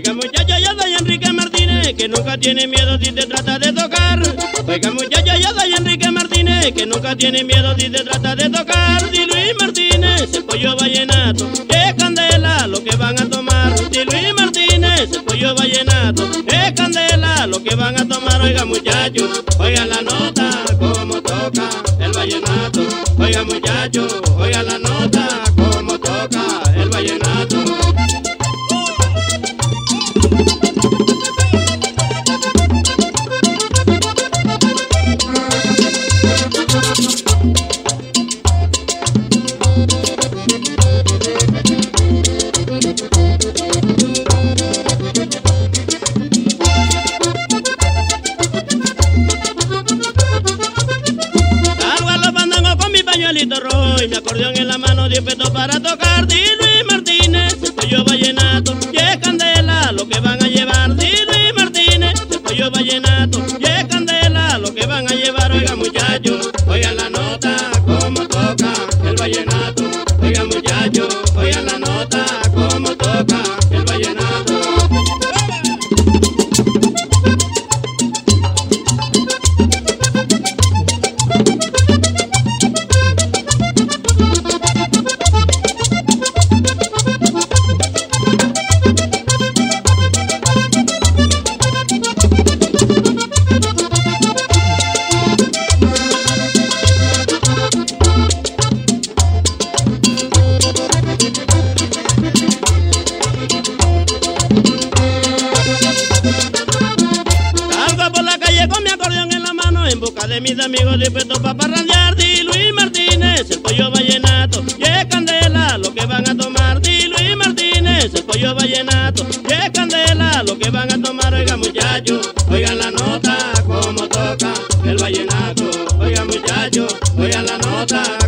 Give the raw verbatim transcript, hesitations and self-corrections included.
Oiga muchacho, yo soy Enrique Martínez, que nunca tiene miedo si te trata de tocar. Oiga muchacho, yo soy Enrique Martínez, que nunca tiene miedo si te trata de tocar. Si Luis Martínez, el pollo vallenato, es candela lo que van a tomar. Si Luis Martínez, el pollo vallenato, es candela lo que van a tomar. Oiga muchacho, oiga la nota, como toca el vallenato. Oiga muchacho, oiga la nota, como toca el vallenato. Rojo y mi acordeón en la mano, diez pesos para tocar. Di Luis Martínez, el pollo vallenato, y es candela lo que van a llevar. Di Luis Martínez, el pollo vallenato, y es candela lo que van a llevar. Oiga muchachos, oigan la nota, como toca el vallenato. Oiga muchachos, oigan la nota, como toca el vallenato. En busca de mis amigos dispuestos para parrandear. Di Luis Martínez, el pollo vallenato, y es candela lo que van a tomar. Di Luis Martínez, el pollo vallenato, y es candela lo que van a tomar. Oiga muchachos, oigan la nota, como toca el vallenato. Oiga muchachos, oigan la nota.